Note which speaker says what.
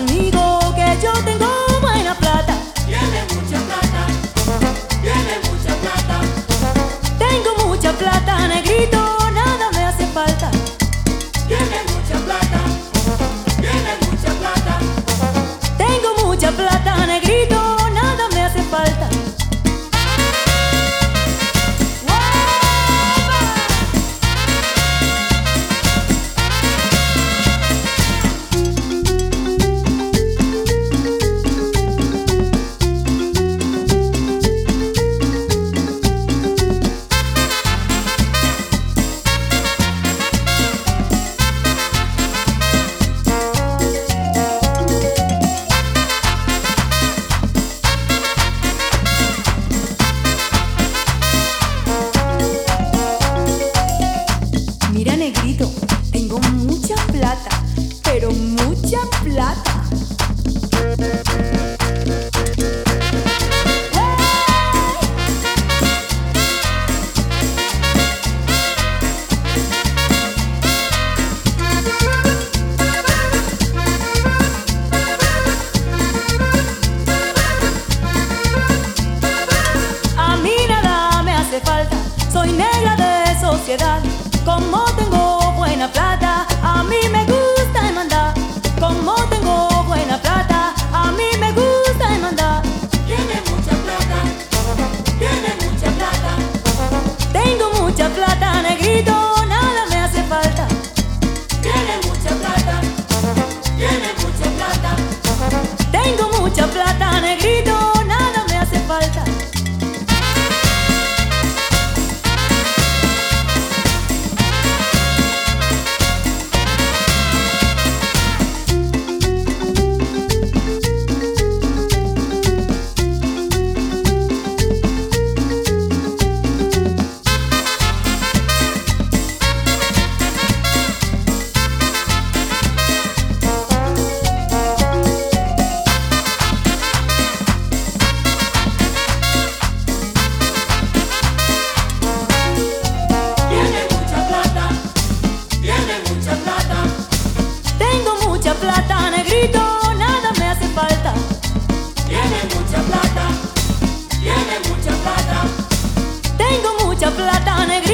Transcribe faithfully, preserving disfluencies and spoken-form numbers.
Speaker 1: conmigo que yo tengo buena plata.
Speaker 2: Tiene mucha plata, tiene mucha plata.
Speaker 1: Tengo mucha plata, negrito, nada me hace falta.
Speaker 2: Tiene mucha plata, tiene mucha plata.
Speaker 1: Tengo mucha plata, negrito, nada me hace falta. Mira, negrito, tengo mucha plata, pero mucha plata. A mí nada me hace falta, soy negra de sociedad. Como tengo buena plata, a mí me gusta mandar. Como tengo buena plata, a mí me gusta mandar.
Speaker 2: Tiene mucha plata, tiene mucha plata.
Speaker 1: Tengo mucha plata, negrito, nada me hace falta.
Speaker 2: Tiene mucha plata, tiene mucha plata.
Speaker 1: Tengo mucha plata, negrito, nada me hace falta.
Speaker 2: Tiene mucha plata, tiene mucha plata.
Speaker 1: Tengo mucha plata, negrito, nada me hace falta.
Speaker 2: Tiene mucha plata, tiene mucha plata.
Speaker 1: Tengo mucha plata, negrito.